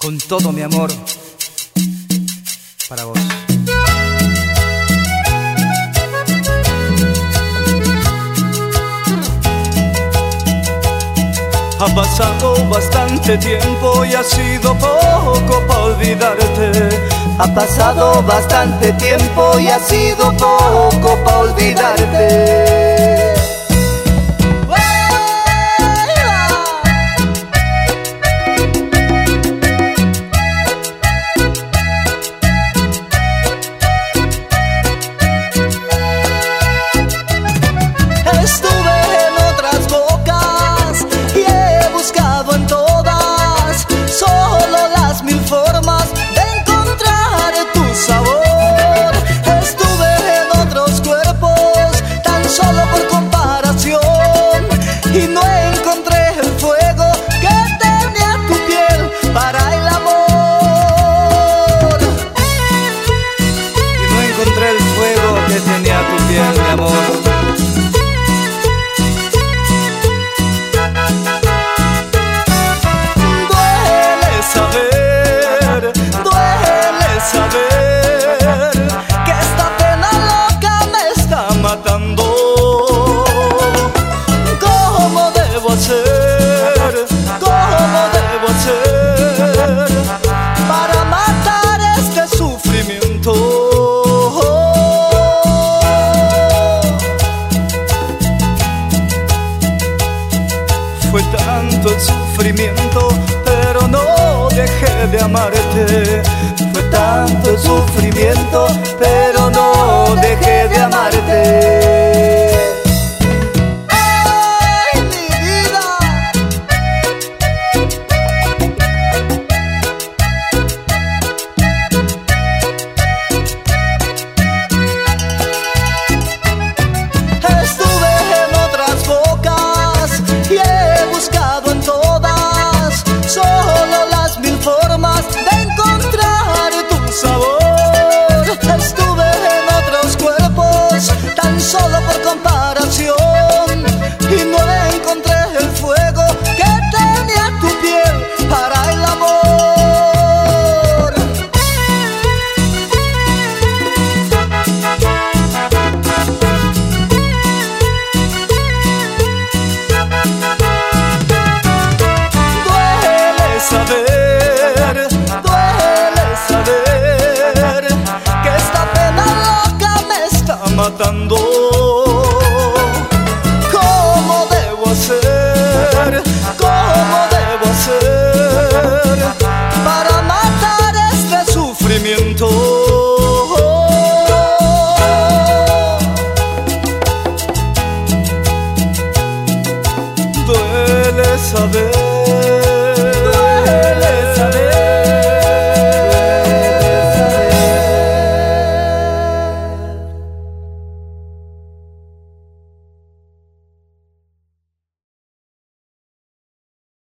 con todo mi amor para vos. Ha pasado bastante tiempo y ha sido poco para olvidarte. Ha pasado bastante tiempo y ha sido poco para olvidarte. Estuve en otras bocas y he buscado en todas solo las mil formas de encontrar tu sabor. Estuve en otros cuerpos tan solo por comparación y no encontré el fuego que tenía tu piel para el amor. Y no encontré el fuego que tenía tu piel, mi amor. Saber que esta pena loca me está matando. ¿Cómo debo hacer? ¿Cómo debo hacer para matar este sufrimiento? Fue tanto el sufrimiento, pero no dejé de amarte. Fue tanto el sufrimiento, pero no dejé de amarte. ¡Ay, mi vida! Estuve en otras bocas y he buscado en todas solo las mil formas de encontrar tu sabor. Estuve en otros cuerpos tan solo por comparación y no encontré el fuego que tenía tu piel para el amor. Duele saber que esta pena loca me está matando. ¿Cómo debo hacer? ¿Cómo debo hacer para matar este sufrimiento? Duele saber